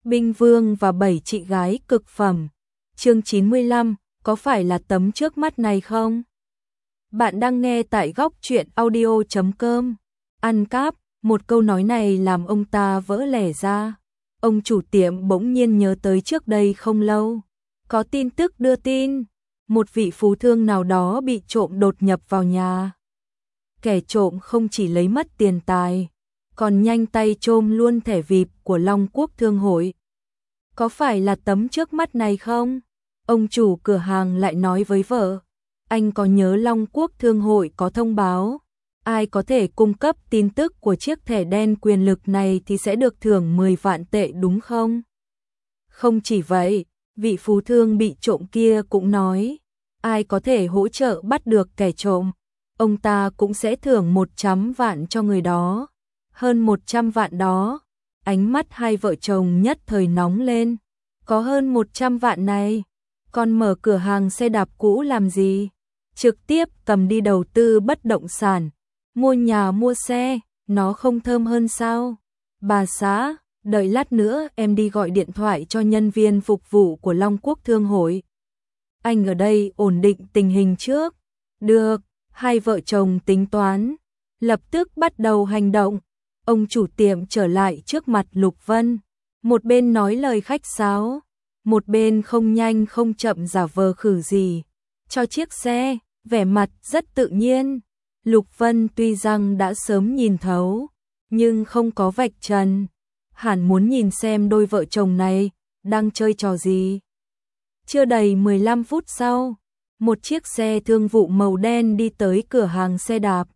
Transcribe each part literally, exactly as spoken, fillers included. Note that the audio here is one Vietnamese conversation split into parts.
Binh Vương và bảy chị gái cực phẩm. Chương chín mươi lăm, có phải là tấm trước mắt này không? Bạn đang nghe tại góc truyện audio chấm com. Ăn cắp, một câu nói này làm ông ta vỡ lẽ ra. Ông chủ tiệm bỗng nhiên nhớ tới trước đây không lâu. Có tin tức đưa tin, một vị phú thương nào đó bị trộm đột nhập vào nhà. Kẻ trộm không chỉ lấy mất tiền tài, còn nhanh tay trộm luôn thẻ vê i pê của Long Quốc Thương hội. Có phải là tấm trước mắt này không? Ông chủ cửa hàng lại nói với vợ. Anh có nhớ Long Quốc Thương hội có thông báo, ai có thể cung cấp tin tức của chiếc thẻ đen quyền lực này thì sẽ được thưởng mười vạn tệ đúng không? Không chỉ vậy, vị phú thương bị trộm kia cũng nói, ai có thể hỗ trợ bắt được kẻ trộm, ông ta cũng sẽ thưởng một trăm vạn cho người đó. Hơn một trăm vạn đó, ánh mắt hai vợ chồng nhất thời nóng lên. Có hơn một trăm vạn này, còn mở cửa hàng xe đạp cũ làm gì? Trực tiếp cầm đi đầu tư bất động sản, mua nhà mua xe, nó không thơm hơn sao? Bà xã, đợi lát nữa em đi gọi điện thoại cho nhân viên phục vụ của Long Quốc Thương hội. Anh ở đây ổn định tình hình trước. Được, hai vợ chồng tính toán, lập tức bắt đầu hành động. Ông chủ tiệm trở lại trước mặt Lục Vân, một bên nói lời khách sáo, một bên không nhanh không chậm giả vờ khử gì cho chiếc xe, vẻ mặt rất tự nhiên. Lục Vân tuy rằng đã sớm nhìn thấu, nhưng không có vạch trần, hẳn muốn nhìn xem đôi vợ chồng này đang chơi trò gì. Chưa đầy mười lăm phút sau, một chiếc xe thương vụ màu đen đi tới cửa hàng xe đạp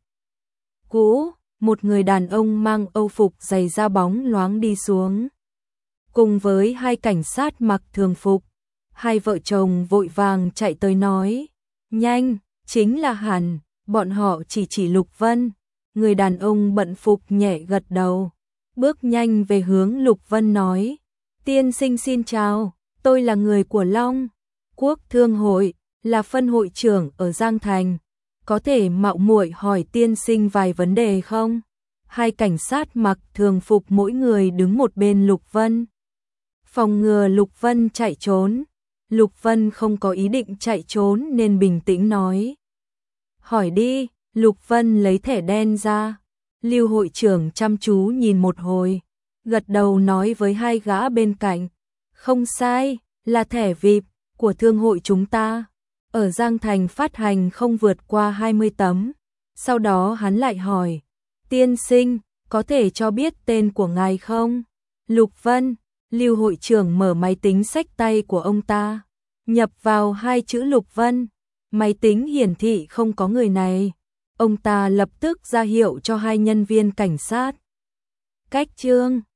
cũ. Một người đàn ông mang âu phục giày da bóng loáng đi xuống, cùng với hai cảnh sát mặc thường phục. Hai vợ chồng vội vàng chạy tới nói, nhanh, chính là hẳn. Bọn họ chỉ chỉ Lục Vân. Người đàn ông bận phục nhẹ gật đầu, bước nhanh về hướng Lục Vân nói, tiên sinh xin chào, tôi là người của Long Quốc Thương hội, là phân hội trưởng ở Giang Thành. Có thể mạo muội hỏi tiên sinh vài vấn đề không? Hai cảnh sát mặc thường phục mỗi người đứng một bên Lục Vân, phòng ngừa Lục Vân chạy trốn. Lục Vân không có ý định chạy trốn nên bình tĩnh nói, hỏi đi. Lục Vân lấy thẻ đen ra. Lưu hội trưởng chăm chú nhìn một hồi, gật đầu nói với hai gã bên cạnh, không sai, là thẻ vê i pê của thương hội chúng ta. Ở Giang Thành phát hành không vượt qua hai mươi tấm. Sau đó hắn lại hỏi, tiên sinh, có thể cho biết tên của ngài không? Lục Vân. Lưu hội trưởng mở máy tính xách tay của ông ta, nhập vào hai chữ Lục Vân. Máy tính hiển thị không có người này. Ông ta lập tức ra hiệu cho hai nhân viên cảnh sát cách chương.